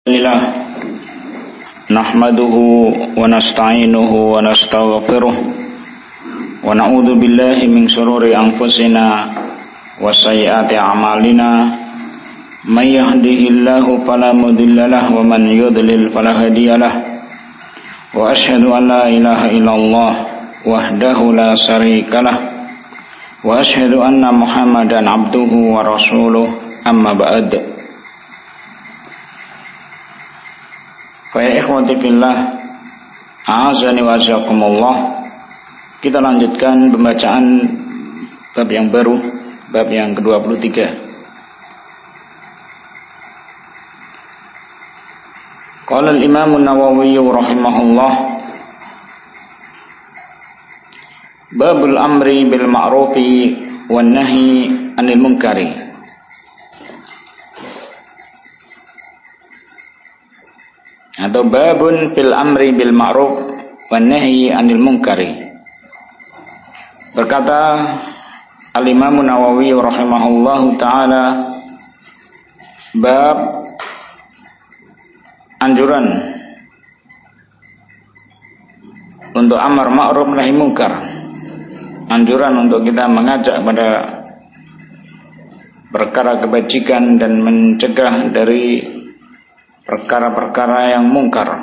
Alhamdulillah nahmaduhu wa nasta'inuhu wa nastaghfiruh wa na'udzu billahi min shururi anfusina wa sayyiati a'malina may yahdihillahu fala mudhillalah wa man yudlil fala hadiyalah wa asyhadu an la ilaha illallah wahdahu la syarikalah wa asyhadu anna Muhammadan abduhu wa rasuluh amma ba'd. Fa ikhwati fillah, a'azani wa azakumullah. Kita lanjutkan pembacaan bab yang baru, bab yang ke-23. Qala al-Imam an-Nawawi rahimahullah, babul amri bil ma'rufi wan nahyi 'anil munkari. Atau babun fil amri bil ma'ruf wan nahyi 'anil munkari. Berkata Al-Imam Nawawi rahimahullahu taala, bab anjuran untuk amar ma'ruf nahi munkar. Anjuran untuk kita mengajak pada perkara kebajikan dan mencegah dari perkara-perkara yang mungkar.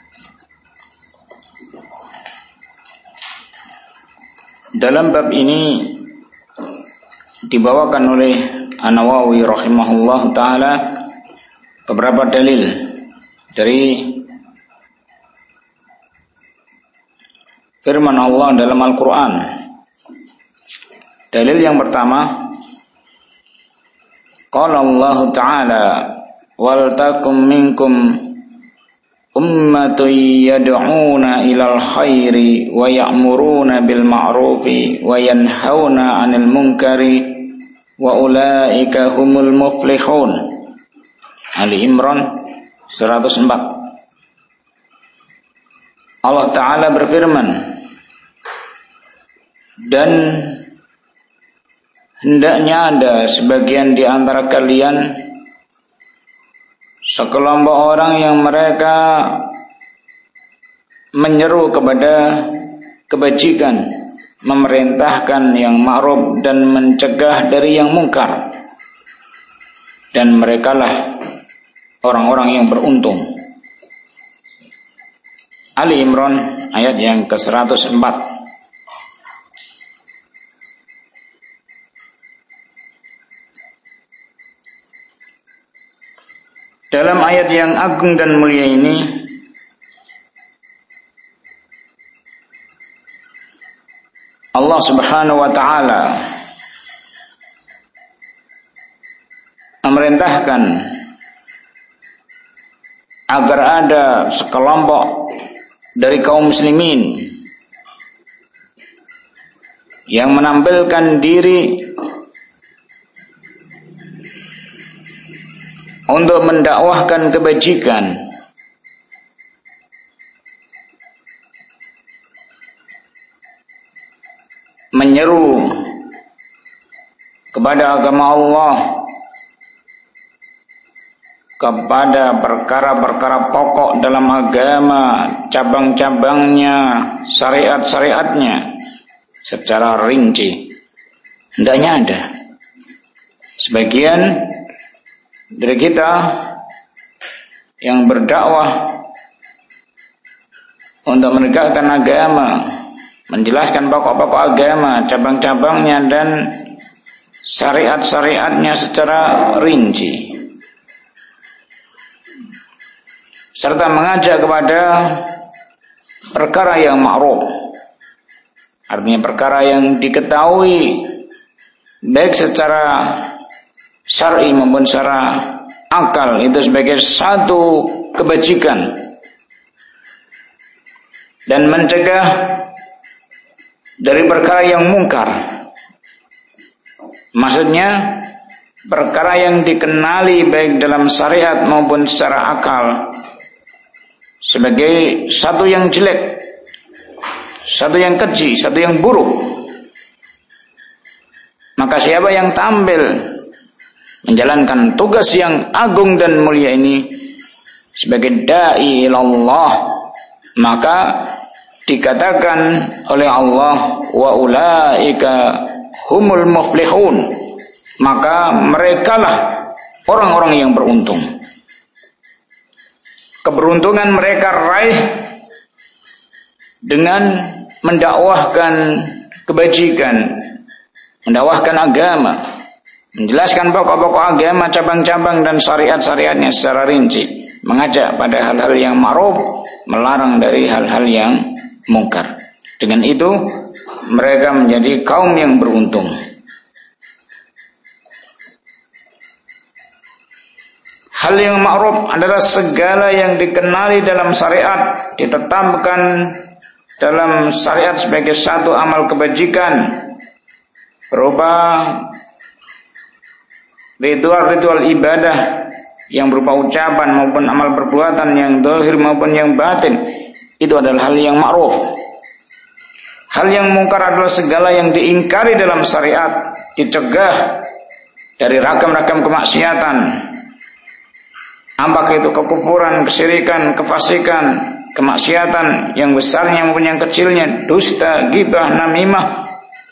Dalam bab ini dibawakan oleh An-Nawawi rahimahullah ta'ala beberapa dalil dari firman Allah dalam Al-Quran. Dalil yang pertama, qala Allah ta'ala, wal takum minkum ummatun yad'una ilal khairi wa ya'muruna bil ma'rufi wa yanhauna 'anil munkari wa ulaika humul muflihun. Ali Imran 104. Allah Ta'ala berfirman, dan hendaknya ada sebagian di antara kalian, sekelompok orang yang mereka menyeru kepada kebajikan, memerintahkan yang ma'ruf dan mencegah dari yang mungkar, dan merekalah orang-orang yang beruntung. Ali Imran ayat yang ke-104. Dalam ayat yang agung dan mulia ini, Allah Subhanahu wa ta'ala memerintahkan agar ada sekelompok dari kaum muslimin yang menampilkan diri untuk mendakwahkan kebajikan, menyeru kepada agama Allah, kepada perkara-perkara pokok dalam agama, cabang-cabangnya, syariat-syariatnya secara rinci. Hendaknya ada sebagian dari kita yang berdakwah untuk menegakkan agama, menjelaskan pokok-pokok agama, cabang-cabangnya dan syariat-syariatnya secara rinci, serta mengajak kepada perkara yang ma'ruf, artinya perkara yang diketahui baik secara syar'i maupun secara akal itu sebagai satu kebajikan, dan mencegah dari perkara yang mungkar. Maksudnya perkara yang dikenali baik dalam syariat maupun secara akal sebagai satu yang jelek, satu yang keji, satu yang buruk. Maka siapa yang tampil menjalankan tugas yang agung dan mulia ini, sebagai dai ilallah, maka dikatakan oleh Allah wa ulaika humul muflihun, maka merekalah orang-orang yang beruntung. Keberuntungan mereka raih dengan mendakwahkan kebajikan, mendakwahkan agama, menjelaskan pokok-pokok agama, cabang-cabang dan syariat-syariatnya secara rinci, mengajak pada hal-hal yang ma'ruf, melarang dari hal-hal yang mungkar. Dengan itu mereka menjadi kaum yang beruntung. Hal yang ma'ruf adalah segala yang dikenali dalam syariat, ditetapkan dalam syariat sebagai satu amal kebajikan, berupa ritual-ritual ibadah yang berupa ucapan maupun amal perbuatan yang zahir maupun yang batin. Itu adalah hal yang ma'ruf. Hal yang mungkar adalah segala yang diingkari dalam syariat, dicegah dari ragam-ragam kemaksiatan, apakah itu kekufuran, kesyirikan, kefasikan, kemaksiatan yang besarnya maupun yang kecilnya, dusta, ghibah, namimah,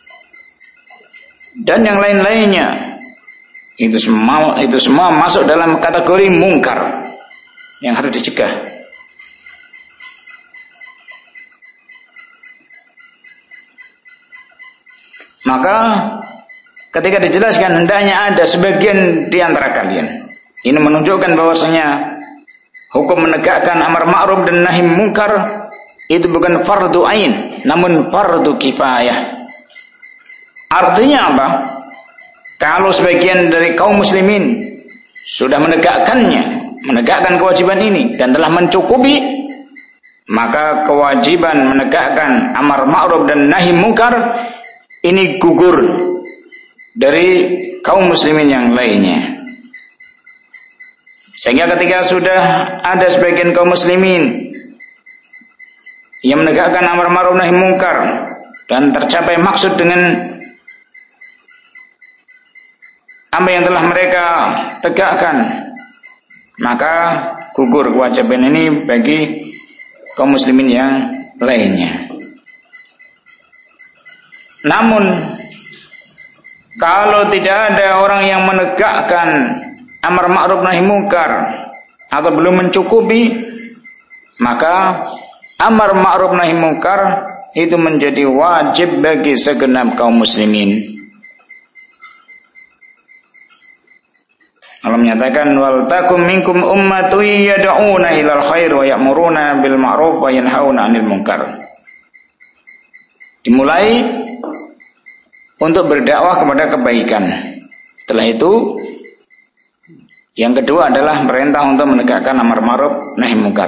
dan yang lain-lainnya. Itu semua masuk dalam kategori mungkar yang harus dicegah. Maka ketika dijelaskan hendaknya ada sebagian di antara kalian, ini menunjukkan bahwasanya hukum menegakkan amar ma'ruf dan nahi mungkar itu bukan fardu ain, namun fardu kifayah. Artinya apa? Kalau sebagian dari kaum muslimin sudah menegakkannya, menegakkan kewajiban ini dan telah mencukupi, maka kewajiban menegakkan amar ma'ruf dan nahi mungkar ini gugur dari kaum muslimin yang lainnya. Sehingga ketika sudah ada sebagian kaum muslimin yang menegakkan amar ma'ruf nahi mungkar dan tercapai maksud dengan apa yang telah mereka tegakkan, maka gugur kewajiban ini bagi kaum muslimin yang lainnya. Namun kalau tidak ada orang yang menegakkan amar ma'ruf nahi mungkar atau belum mencukupi, maka amar ma'ruf nahi mungkar itu menjadi wajib bagi segenap kaum muslimin. Allah menyatakan wal takum minkum ummatun yad'una ilal khair wa ya'muruna bil ma'ruf wa yanhauna 'anil munkar. Dimulai untuk berdakwah kepada kebaikan. Setelah itu yang kedua adalah perintah untuk menegakkan amar ma'ruf nahi mungkar.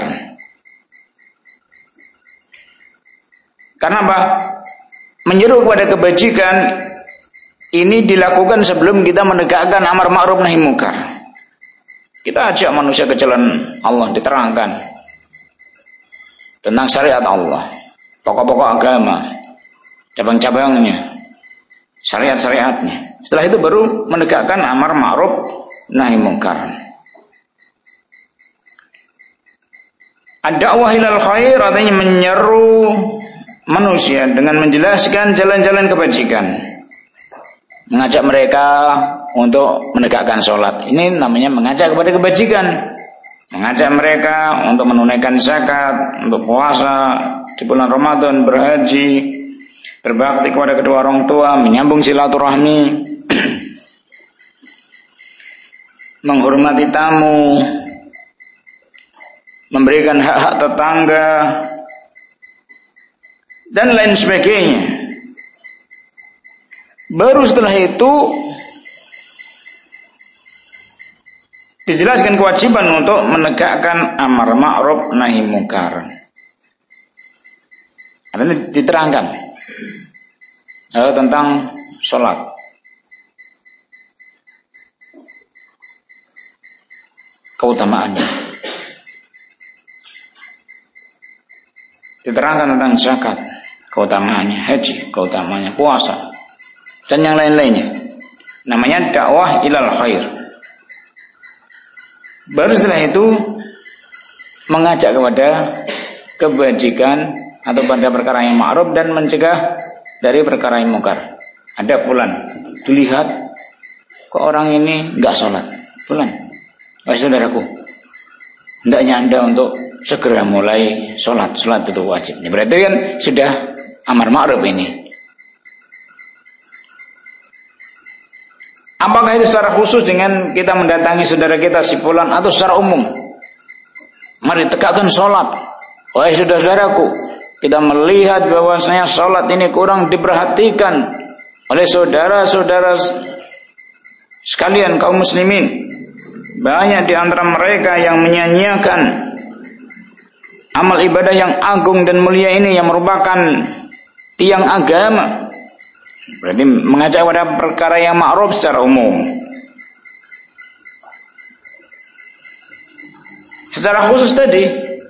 Karena apa? Menyeru kepada kebajikan ini dilakukan sebelum kita menegakkan amar ma'ruf nahi mungkar. Kita ajak manusia ke jalan Allah, diterangkan tentang syariat Allah, pokok-pokok agama, cabang-cabangnya, syariat-syariatnya. Setelah itu baru menegakkan amar ma'ruf nahi mungkar. Ad-da'wah ilal khair artinya menyeru manusia dengan menjelaskan jalan-jalan kebajikan, mengajak mereka untuk menegakkan sholat. Ini namanya mengajak kepada kebajikan. Mengajak mereka untuk menunaikan zakat, untuk puasa di bulan Ramadan, berhaji, berbakti kepada kedua orang tua, menyambung silaturahmi, menghormati tamu, memberikan hak-hak tetangga, dan lain sebagainya. Baru setelah itu dijelaskan kewajiban untuk menegakkan amar ma'ruf nahi mungkar. Artinya diterangkan tentang sholat. Keutamaannya. Diterangkan tentang zakat, keutamaannya, haji, keutamaannya, puasa, dan yang lain-lainnya. Namanya dakwah ilal khair. Baru setelah itu mengajak kepada kebajikan atau pada perkara yang ma'ruf dan mencegah dari perkara yang mungkar. Ada fulan, dilihat kok orang ini enggak sholat. Fulan, wahai saudaraku, hendaknya Anda untuk segera mulai sholat. Sholat itu wajib. Berarti kan sudah amar ma'ruf ini. Apakah itu secara khusus dengan kita mendatangi saudara kita si fulan atau secara umum? Mari tegakkan sholat. Wahai saudaraku, kita melihat bahwasanya sholat ini kurang diperhatikan oleh saudara-saudara sekalian kaum muslimin. Banyak di antara mereka yang menyanyiakan amal ibadah yang agung dan mulia ini yang merupakan tiang agama. Berarti mengajak pada perkara yang ma'ruf secara umum. Secara khusus tadi,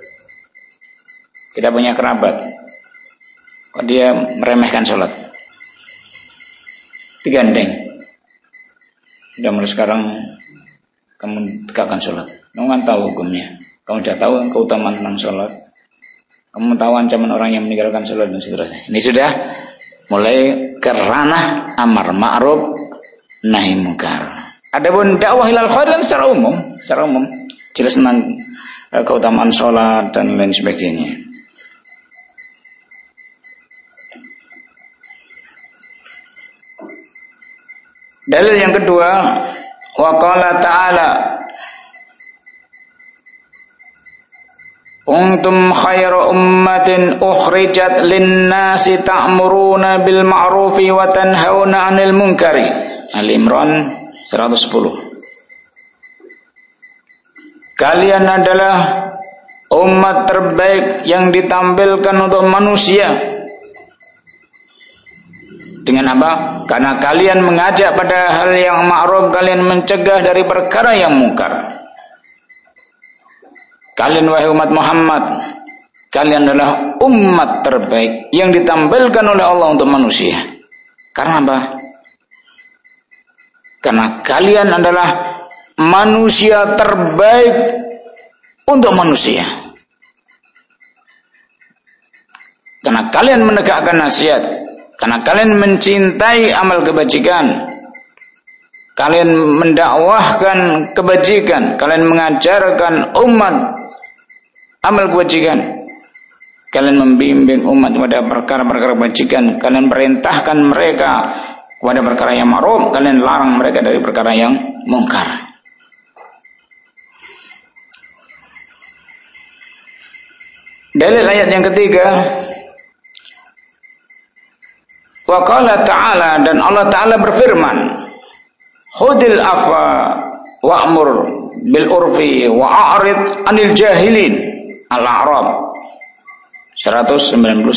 kita punya kerabat, kok dia meremehkan sholat, digandeng. Udah mulai sekarang kamu tegakkan sholat. Kamu kan tahu hukumnya. Kamu sudah tahu keutamaan tentang sholat. Kamu tahu ancaman orang yang meninggalkan sholat dan seterusnya. Ini sudah mulai ke ranah amar ma'ruf nahi munkar. Adapun dakwah ilal khair secara umum jelas tentang keutamaan sholat dan lain sebagainya. Dalil yang kedua, wa qala ta'ala kuntum khairu ummatin ukhrijat lin-nasi ta'muruna bil ma'rufi wa tanhauna 'anil munkari. Al-Imran 110. Kalian adalah umat terbaik yang ditampilkan untuk manusia. Dengan apa? Karena kalian mengajak pada hal yang ma'ruf, kalian mencegah dari perkara yang mungkar. Kalian wahai umat Muhammad, kalian adalah umat terbaik yang ditampilkan oleh Allah untuk manusia. Karena apa? Karena kalian adalah manusia terbaik untuk manusia. Karena kalian menegakkan nasihat, karena kalian mencintai amal kebajikan, kalian mendakwahkan kebajikan, kalian mengajarkan umat amal kebajikan, kalian membimbing umat pada perkara-perkara kebajikan, kalian perintahkan mereka kepada perkara yang ma'ruf, kalian larang mereka dari perkara yang mungkar. Dalil ayat yang ketiga, wa qala ta'ala, dan Allah Ta'ala berfirman, khudil afwa wa'mur bil urfi wa'arid anil jahilin. Al-A'raf 199.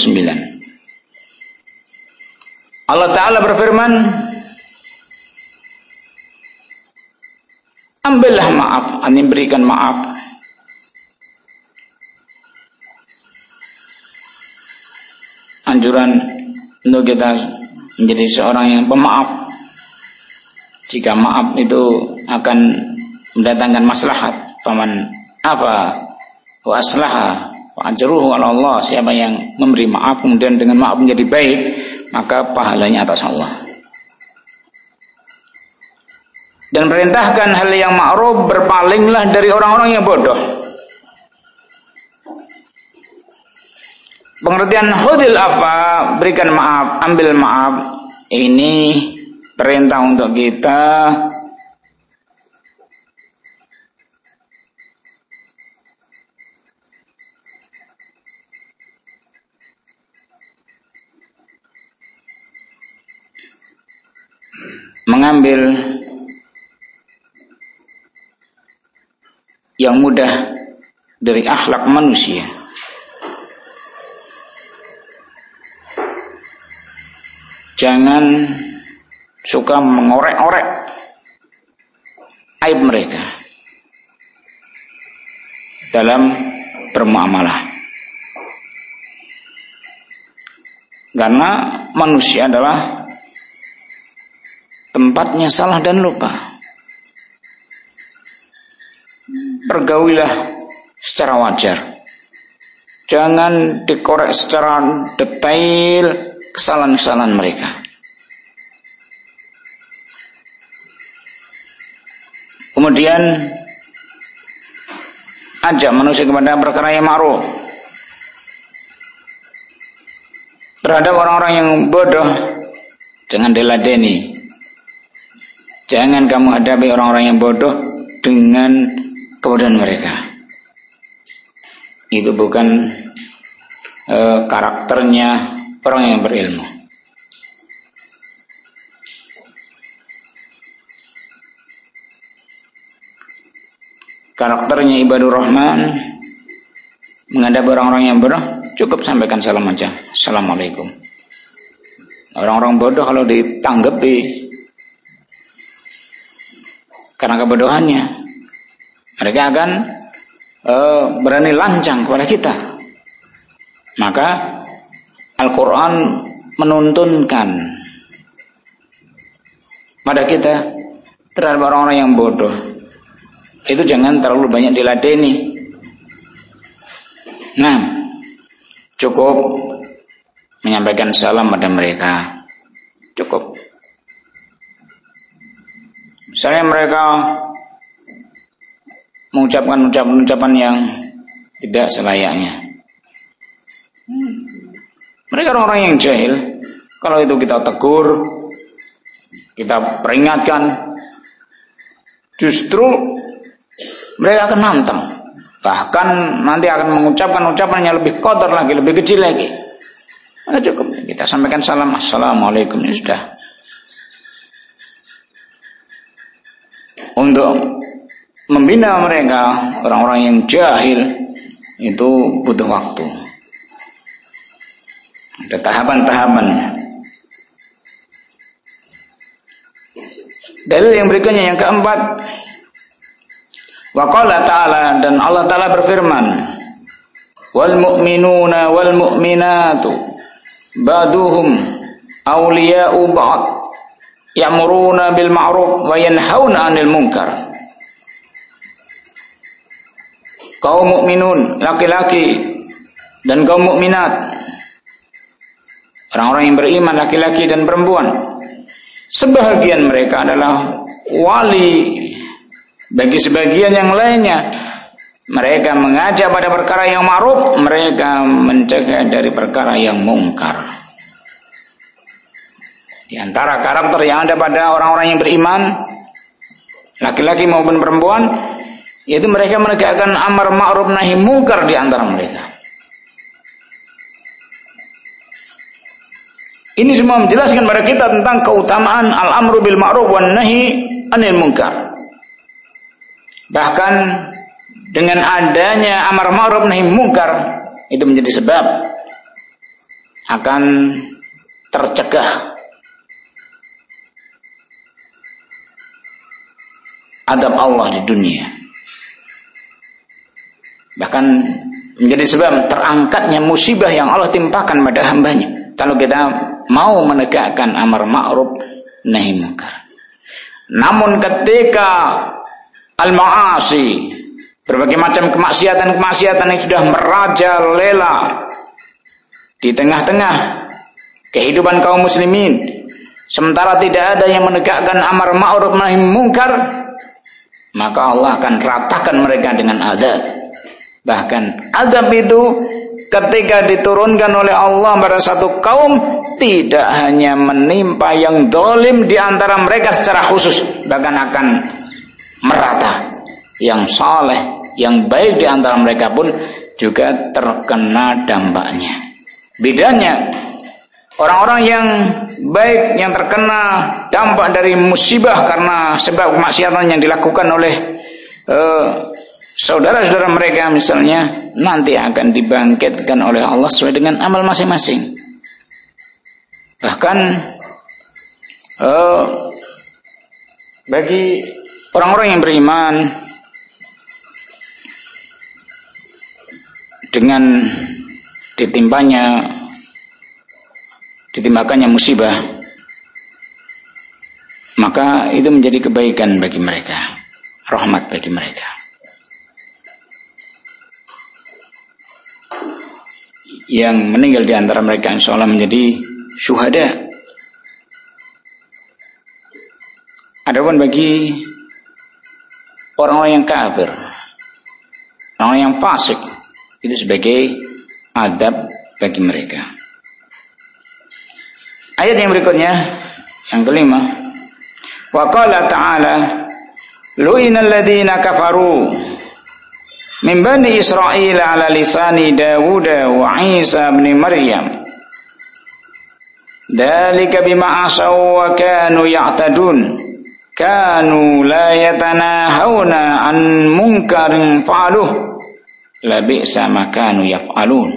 Allah Ta'ala berfirman, ambillah maaf, ani berikan maaf. Anjuran untuk kita menjadi seorang yang pemaaf. Jika maaf itu akan mendatangkan maslahat, faman apa wa aslaha wa ajruhu ala Allah, siapa yang memberi maaf kemudian dengan maaf menjadi baik, maka pahalanya atas Allah. Dan perintahkan hal yang ma'ruf, berpalinglah dari orang-orang yang bodoh. Pengertian khudil afwa, berikan maaf, ambil maaf, ini perintah untuk kita mengambil yang mudah dari akhlak manusia. Jangan suka mengorek-orek aib mereka dalam bermuamalah. Karena manusia adalah tempatnya salah dan lupa. Pergaulilah secara wajar. Jangan dikorek secara detail kesalahan-kesalahan mereka. Kemudian ajak manusia kepada perkara yang ma'ruf. Terhadap orang-orang yang bodoh, jangan diladeni. Jangan kamu hadapi orang-orang yang bodoh dengan kebodohan mereka. Itu bukan karakternya orang yang berilmu. Karakternya ibadur rahman, menghadapi orang-orang yang bodoh, cukup sampaikan salam aja. Assalamualaikum. Orang-orang bodoh kalau ditanggapi karena kebodohannya, mereka akan berani lancang kepada kita. Maka Al-Quran menuntunkan pada kita terhadap orang-orang yang bodoh itu jangan terlalu banyak diladeni. Nah, cukup menyampaikan salam pada mereka, cukup. Misalnya mereka mengucapkan ucapan yang tidak selayaknya, mereka orang-orang yang jahil. Kalau itu kita tegur, kita peringatkan, justru mereka akan nantang. Bahkan nanti akan mengucapkan ucapan yang lebih kotor lagi, lebih kecil lagi. Maka cukup kita sampaikan salam, assalamualaikum, ya sudah. Untuk membina mereka, orang-orang yang jahil, itu butuh waktu. Ada tahapan-tahapannya. Dalil yang berikutnya yang keempat, wa qala ta'ala, dan Allah Ta'ala berfirman, wal mu'minuna wal mu'minatu ba'duhum awliya'u ba'd ya'muruna bil ma'ruf wa yanhauna 'anil munkar. Kaum mukminun laki-laki dan kaum mukminat, orang-orang yang beriman laki-laki dan perempuan, sebahagian mereka adalah wali bagi sebagian yang lainnya. Mereka mengajak pada perkara yang ma'ruf, mereka mencegah dari perkara yang mungkar. Di antara karakter yang ada pada orang-orang yang beriman, laki-laki maupun perempuan, yaitu mereka menegakkan amar ma'ruf nahi mungkar di antara mereka. Ini semua menjelaskan kepada kita tentang keutamaan al-amru bil ma'ruf wan nahi anil munkar. Bahkan dengan adanya amar ma'ruf nahi munkar, itu menjadi sebab akan tercegah adab Allah di dunia. Bahkan menjadi sebab terangkatnya musibah yang Allah timpakan pada hambanya, kalau kita mau menegakkan amar ma'ruf nahi munkar. Namun ketika al-ma'asi, berbagai macam kemaksiatan-kemaksiatan yang sudah merajalela di tengah-tengah kehidupan kaum muslimin, sementara tidak ada yang menegakkan amar ma'ruf nahi munkar, maka Allah akan ratakan mereka dengan azab. Bahkan azab itu ketika diturunkan oleh Allah pada satu kaum, tidak hanya menimpa yang zalim di antara mereka secara khusus, bahkan akan merata. Yang saleh, yang baik di antara mereka pun juga terkena dampaknya. Bedanya, orang-orang yang baik yang terkena dampak dari musibah karena sebab kemaksiatan yang dilakukan oleh saudara-saudara mereka misalnya, nanti akan dibangkitkan oleh Allah sesuai dengan amal masing-masing. Bahkan bagi orang-orang yang beriman, dengan ditimbakannya musibah, maka itu menjadi kebaikan bagi mereka, rahmat bagi mereka. yang meninggal di antara mereka insyaallah menjadi syuhada. Adapun bagi orang-orang yang kafir, orang yang fasik, itu sebagai adab bagi mereka. Ayat yang berikutnya, yang kelima, wa qala ta'ala lu'inal ladzina kafaru min bani Israil ala lisani Dawud wa Isa ibn Maryam dzalika bima asaw wa kanu ya'tadun kanu la yatanahawna an munkarin fa'aluh la bi'sa ma kanu yaf'alun.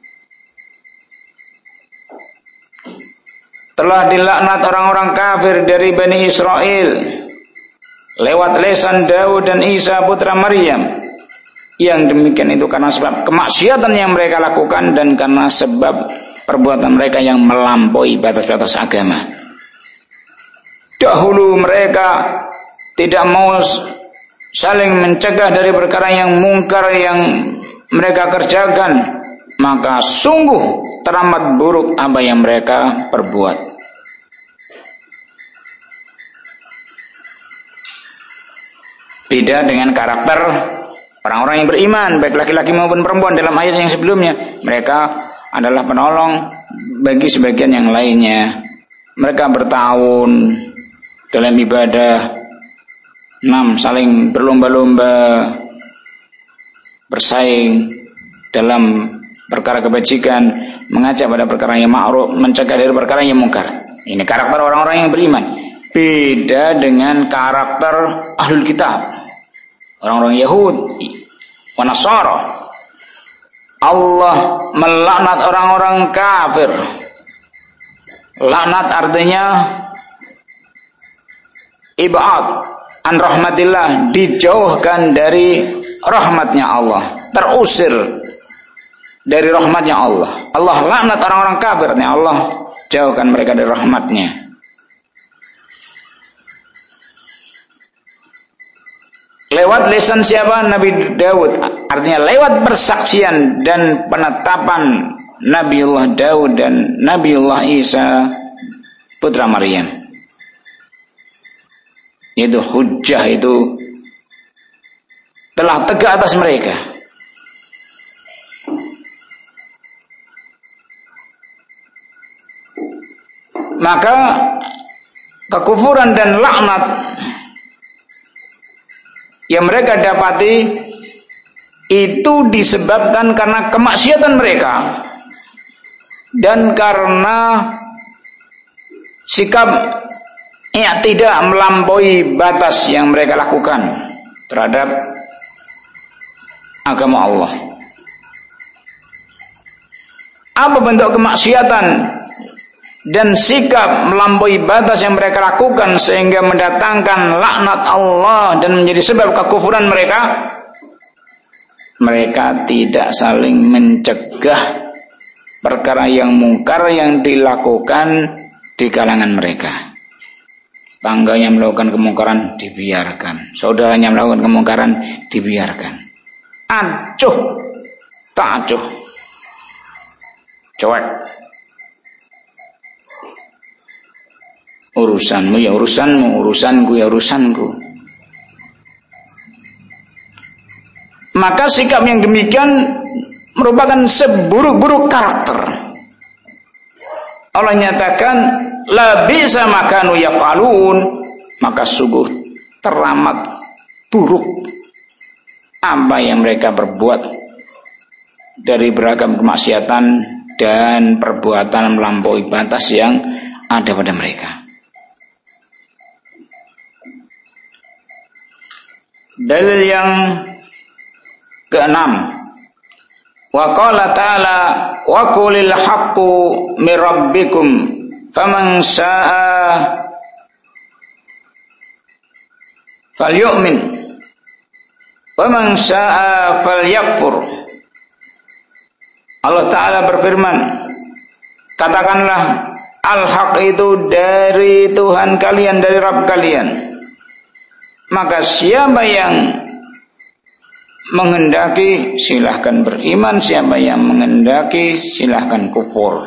Telah dilaknat orang-orang kafir dari Bani Israel lewat lisan Daud dan Isa putra Maryam. Yang demikian itu karena sebab kemaksiatan yang mereka lakukan dan karena sebab perbuatan mereka yang melampaui batas-batas agama. Dahulu mereka tidak mau saling mencegah dari perkara yang mungkar yang mereka kerjakan, maka sungguh teramat buruk apa yang mereka perbuat. Beda dengan karakter orang-orang yang beriman, baik laki-laki maupun perempuan dalam ayat yang sebelumnya. Mereka adalah penolong bagi sebagian yang lainnya. Mereka bertahun dalam ibadah, 6 saling berlomba-lomba, bersaing dalam perkara kebajikan, mengajak pada perkara yang ma'ruf, mencegah dari perkara yang mungkar. Ini karakter orang-orang yang beriman. Beda dengan karakter ahlul kitab, orang-orang Yahudi wa Nasara. Allah melaknat orang-orang kafir. Laknat artinya ibad an rahmatillah, dijauhkan dari rahmatnya Allah, terusir dari rahmatnya Allah. Allah laknat orang-orang kafir, artinya Allah jauhkan mereka dari rahmatnya. Lewat lisan siapa? Nabi Daud, artinya lewat persaksian dan penetapan Nabiullah Daud dan Nabiullah Isa putra Maryam. Itu hujjah, itu telah tegak atas mereka. Maka kekufuran dan laknat yang mereka dapati itu disebabkan karena kemaksiatan mereka dan karena sikap tidak melampaui batas yang mereka lakukan terhadap agama Allah. Apa bentuk kemaksiatan dan sikap melampaui batas yang mereka lakukan sehingga mendatangkan laknat Allah dan menjadi sebab kekufuran mereka? Mereka tidak saling mencegah perkara yang mungkar yang dilakukan di kalangan mereka. Tangganya melakukan kemungkaran dibiarkan, saudaranya melakukan kemungkaran dibiarkan. Acuh, tak acuh, cuek. Urusanmu ya urusanmu, urusanku ya urusanku. Maka sikap yang demikian merupakan seburuk-buruk karakter. Allah nyatakan la bi'sa ma kanu yaf'alun, maka sungguh teramat buruk apa yang mereka perbuat dari beragam kemaksiatan dan perbuatan melampaui batas yang ada pada mereka. Dalil yang ke-6, wa qala ta'ala wa qulil haqqu mir rabbikum faman syaa'a falyu'min wa man syaa'a falyakfur. Allah Ta'ala berfirman, katakanlah al-haq itu dari Tuhan kalian, dari Rabb kalian. Maka siapa yang menghendaki silahkan beriman, siapa yang menghendaki silahkan kufur.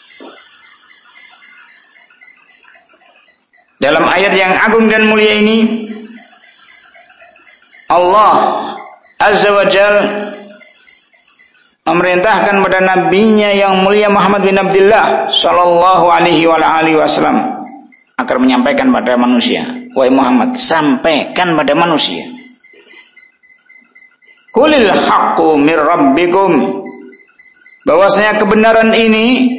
Dalam ayat yang agung dan mulia ini Allah Azza wa Jal memerintahkan pada nabinya yang mulia Muhammad bin Abdullah sallallahu alaihi wasallam agar menyampaikan pada manusia, wahai Muhammad, sampaikan pada manusia, qulil haqqu mir rabbikum, bahwasanya kebenaran ini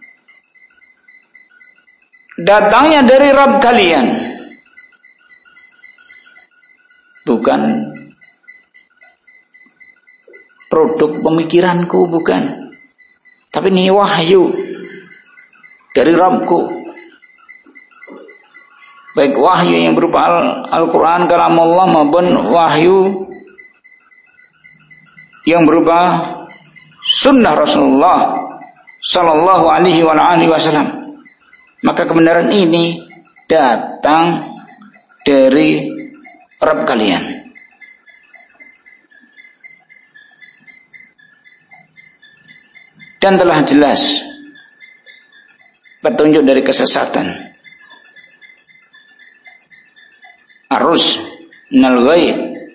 datangnya dari Rabb kalian, bukan produk pemikiranku, bukan, tapi ini wahyu dari Rabbku. Baik wahyu yang berupa Al-Quran kalamullah maupun wahyu yang berupa sunnah Rasulullah sallallahu alaihi wasallam. Maka kebenaran ini datang dari Rabb kalian. Dan telah jelas petunjuk dari kesesatan. Arus minal ghaib,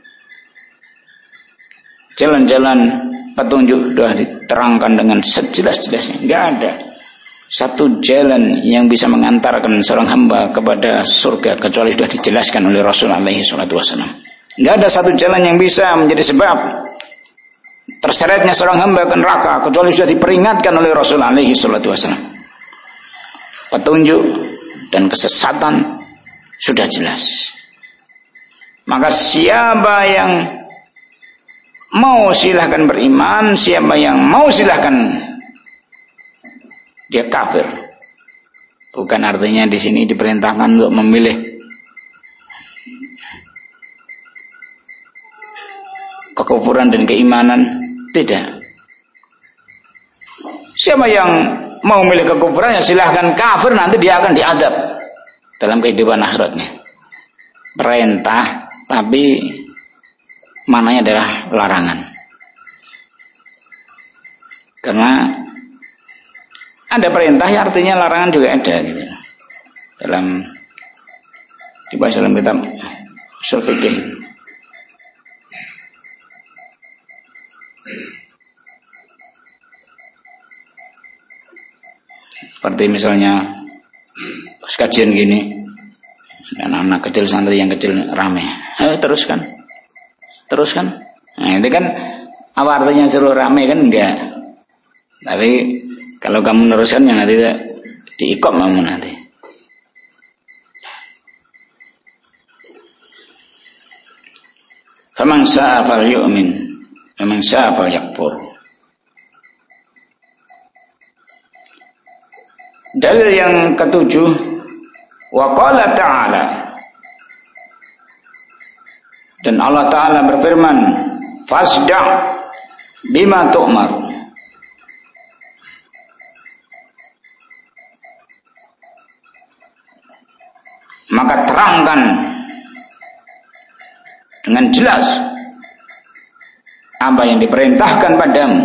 jalan-jalan petunjuk sudah diterangkan dengan sejelas-jelasnya. Enggak ada satu jalan yang bisa mengantarkan seorang hamba kepada surga kecuali sudah dijelaskan oleh Rasul alaihi salatu wasallam. Enggak ada satu jalan yang bisa menjadi sebab terseretnya seorang hamba ke neraka kecuali sudah diperingatkan oleh Rasul alaihi salatu wasallam. Petunjuk dan kesesatan sudah jelas. Maka siapa yang mau silahkan beriman, siapa yang mau silahkan, dia kafir. Bukan artinya di sini diperintahkan untuk memilih kekufuran dan keimanan, tidak. Siapa yang mau memilih kekufuran, ya silahkan kafir, nanti dia akan diadab dalam kehidupan akhiratnya. Perintah tapi maknanya adalah larangan. Karena ada perintah yang artinya larangan juga ada gitu. Dibahas dalam kitab ushul fikih. Seperti misalnya pas kajian gini, anak-anak kecil, santri yang kecil rame, teruskan. Nah itu kan apa artinya suruh rame kan? Enggak. Tapi kalau kamu meneruskan yang nanti diikop kamu nanti. Faman syaa falyu'min, faman syaa falyakfur. Dalil yang ketujuh, wa qala ta'ala, dan Allah Ta'ala berfirman, fasda' bima tu'mar. Maka terangkan dengan jelas apa yang diperintahkan padamu.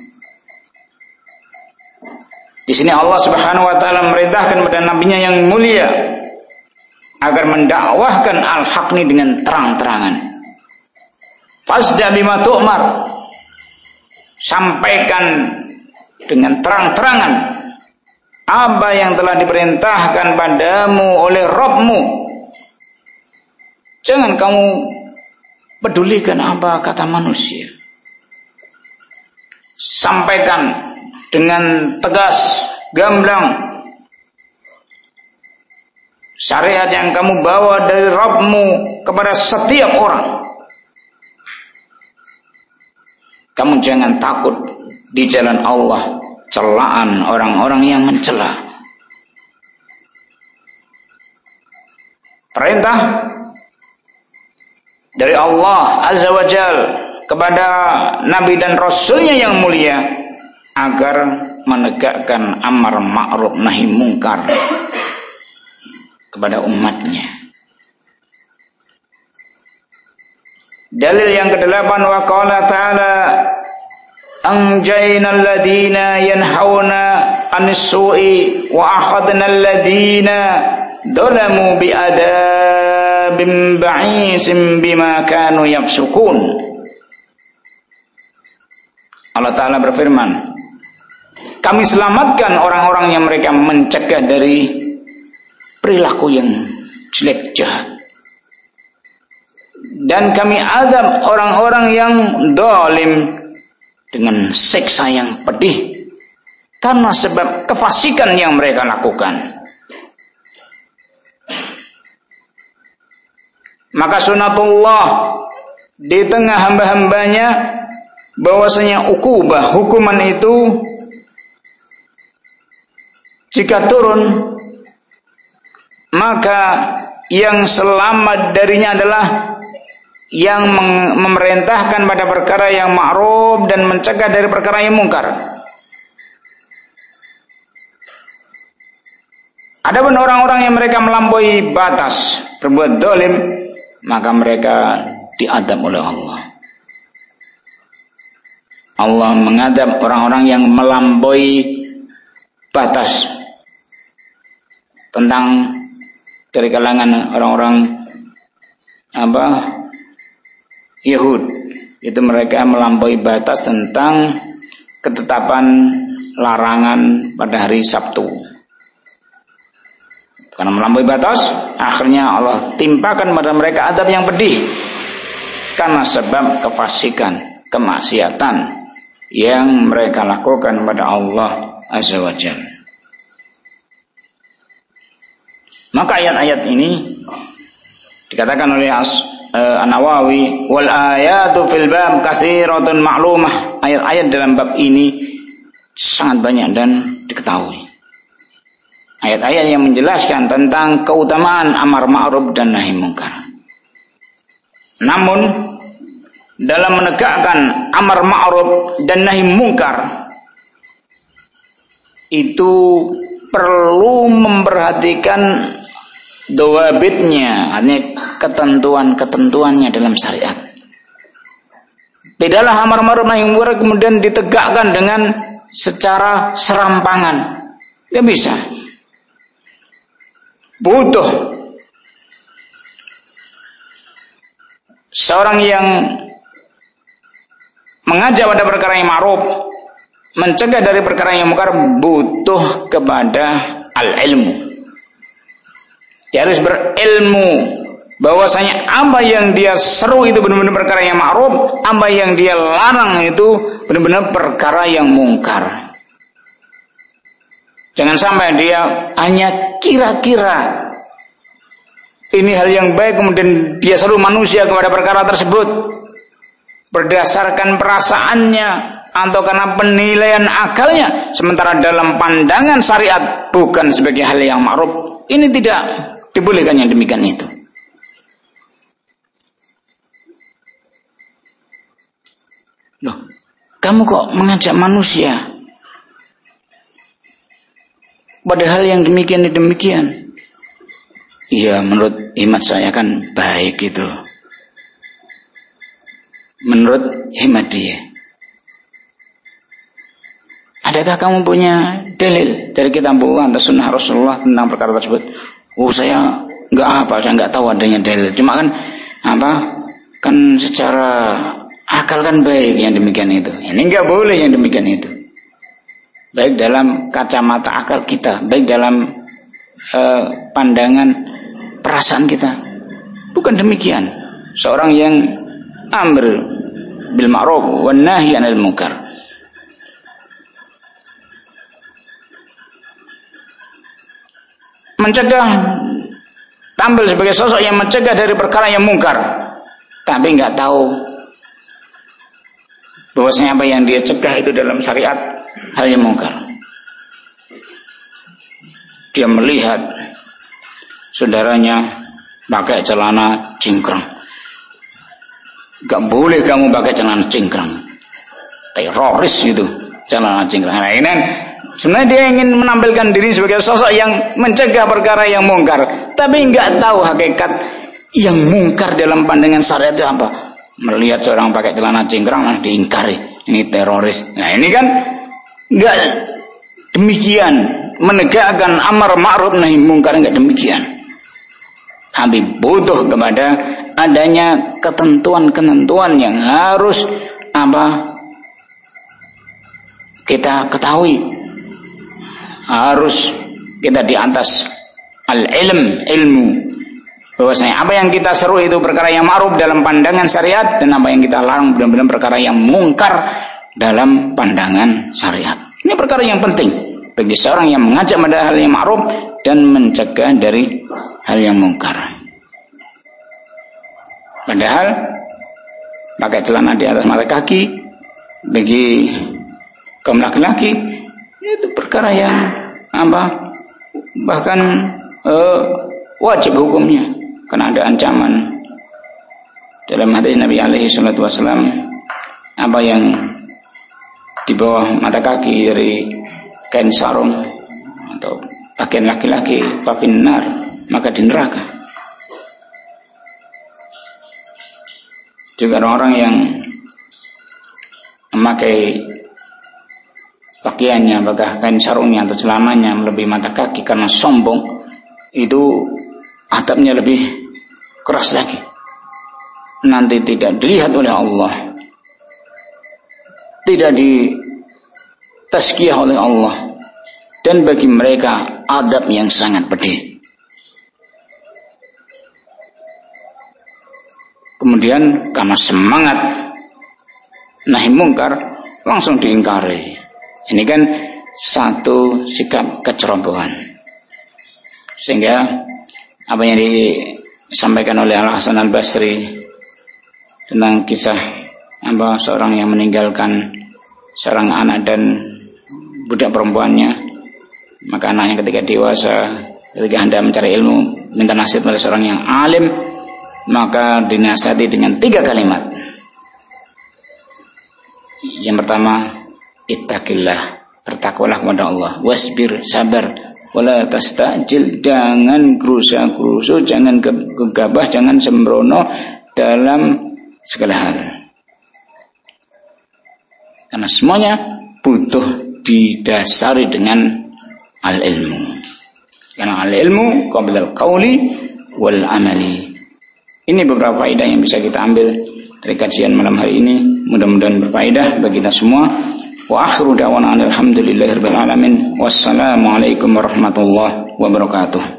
Di sini Allah Subhanahu wa taala memerintahkan pada nabinya yang mulia agar mendakwahkan al-haq ini dengan terang-terangan. Fasda bima tu'mar, sampaikan dengan terang-terangan apa yang telah diperintahkan padamu oleh Rabbmu. Jangan kamu pedulikan apa kata manusia. Sampaikan dengan tegas, gamblang syariat yang kamu bawa dari Rabbmu kepada setiap orang. Kamu jangan takut di jalan Allah celaan orang-orang yang mencela. Perintah dari Allah Azza wa Jal kepada Nabi dan Rasulnya yang mulia agar menegakkan amar ma'ruf nahi mungkar kepada umatnya. Dalil yang ke-8, wa qala ta'ala anjayna alladhina yanhauna 'anis su'i wa akhadna alladhina dhalamu bi'adabin ba'isin bima kanu yafsukun. Allah Ta'ala berfirman, kami selamatkan orang-orang yang mereka mencegah dari perilaku yang jelek jahat. Dan kami azab orang-orang yang zalim dengan siksa yang pedih karena sebab kefasikan yang mereka lakukan. Maka sunatullah di tengah hamba-hambanya bahwasanya ukubah, hukuman itu jika turun, maka yang selamat darinya adalah yang memerintahkan pada perkara yang ma'ruf dan mencegah dari perkara yang mungkar. Adapun orang-orang yang mereka melampaui batas, berbuat zalim, maka mereka diadab oleh Allah. Allah mengadab orang-orang yang melampaui batas tentang dari kalangan orang-orang Yahud, itu mereka melampaui batas tentang ketetapan larangan pada hari Sabtu. Karena melampaui batas, akhirnya Allah timpakan pada mereka adab yang pedih karena sebab kefasikan, kemaksiatan yang mereka lakukan kepada Allah Azza wa Jalla. Maka ayat-ayat ini dikatakan oleh An-Nawawi, wal ayatu fil bab katsiratun ma'lumah. Ayat-ayat dalam bab ini sangat banyak dan diketahui. Ayat-ayat yang menjelaskan tentang keutamaan amar ma'ruf dan nahi munkar. Namun dalam menegakkan amar ma'ruf dan nahi munkar itu perlu memperhatikan dawabitnya, artinya ketentuan-ketentuannya dalam syariat. Tidaklah amar ma'ruf nahi munkar kemudian ditegakkan dengan secara serampangan. Tidak bisa. Butuh seorang yang mengajak pada perkara yang ma'ruf, mencegah dari perkara yang mungkar, butuh kepada al-ilmu. Dia harus berilmu bahwasanya apa yang dia seru itu benar-benar perkara yang ma'ruf, apa yang dia larang itu benar-benar perkara yang mungkar. Jangan sampai dia hanya kira-kira ini hal yang baik, kemudian dia seru manusia kepada perkara tersebut berdasarkan perasaannya atau karena penilaian akalnya, sementara dalam pandangan syariat bukan sebagai hal yang ma'ruf. Ini tidak dibolehkan yang demikian itu. Loh, kamu kok mengajak manusia padahal yang demikian. Iya, menurut hemat saya kan baik itu. Menurut hemat dia. Adakah kamu punya dalil dari kitab Allah atau sunnah Rasulullah tentang perkara tersebut? Oh, saya nggak hafal, saya nggak tahu adanya dalil. Cuma kan kan secara akal kan baik yang demikian itu. Ini nggak boleh yang demikian itu. Baik dalam kacamata akal kita, baik dalam pandangan perasaan kita. Bukan demikian. Seorang yang amr bil ma'ruf wan nahi 'anil munkar. Mencegah, tampil sebagai sosok yang mencegah dari perkara yang mungkar, tapi nggak tahu bahwasanya apa yang dia cegah itu dalam syariat hal yang mungkar. Dia melihat saudaranya pakai celana cingkrang, gak boleh kamu pakai celana cingkrang, teroris gitu celana cingkrang. Nah, ini sebenarnya dia ingin menampilkan diri sebagai sosok yang mencegah perkara yang mungkar, tapi nggak tahu hakikat yang mungkar dalam pandangan syariat itu apa. Melihat seorang pakai celana cingkrang malah diingkari, ini teroris. Nah ini kan enggak demikian. Menegakkan amar ma'ruf nahi mungkar enggak demikian. Tapi butuh kepada adanya ketentuan-ketentuan yang harus kita ketahui. Harus kita di atas ilmu. Bahwasanya apa yang kita seru itu perkara yang ma'ruf dalam pandangan syariat, dan apa yang kita larang benar-benar perkara yang mungkar dalam pandangan syariat. Ini perkara yang penting bagi seorang yang mengajak pada hal yang ma'ruf dan mencegah dari hal yang mungkar. Padahal pakai celana di atas mata kaki bagi kaum laki-laki itu perkara yang bahkan wajib hukumnya, karena ada ancaman dalam hadis Nabi alaihi salatu wasallam, apa yang di bawah mata kaki dari kain sarung atau pakaian laki-laki fafinnar, maka di neraka. Juga orang-orang yang memakai pakaiannya, apakah kain sarungnya atau celananya melebihi mata kaki karena sombong, itu adabnya lebih keras lagi. Nanti tidak dilihat oleh Allah, tidak ditazkiyah oleh Allah, dan bagi mereka adab yang sangat pedih. Kemudian karena semangat nahi mungkar langsung diingkari. Ini kan satu sikap kecerobohan. Sehingga apa yang disampaikan oleh Al-Hasan Al-Basri tentang kisah seorang yang meninggalkan seorang anak dan budak perempuannya, maka anaknya ketika dewasa, ketika hendak mencari ilmu, minta nasihat pada seorang yang alim, maka dinasihati dengan 3 kalimat. Yang pertama, ittaqillah, bertakwalah kepada Allah, wasbir, sabar, wala tastajil, jangan gerusa-gerusu, jangan gegabah, jangan sembrono dalam segala hal. Karena semuanya butuh didasari dengan al-ilmu. Karena al-ilmu qabla al-qawli wal amali. Ini beberapa faedah yang bisa kita ambil dari kajian malam hari ini. Mudah-mudahan berfaedah bagi kita semua. Wa akhiru da'wana alhamdulillahirabbil alamin. Wassalamualaikum warahmatullahi wabarakatuh.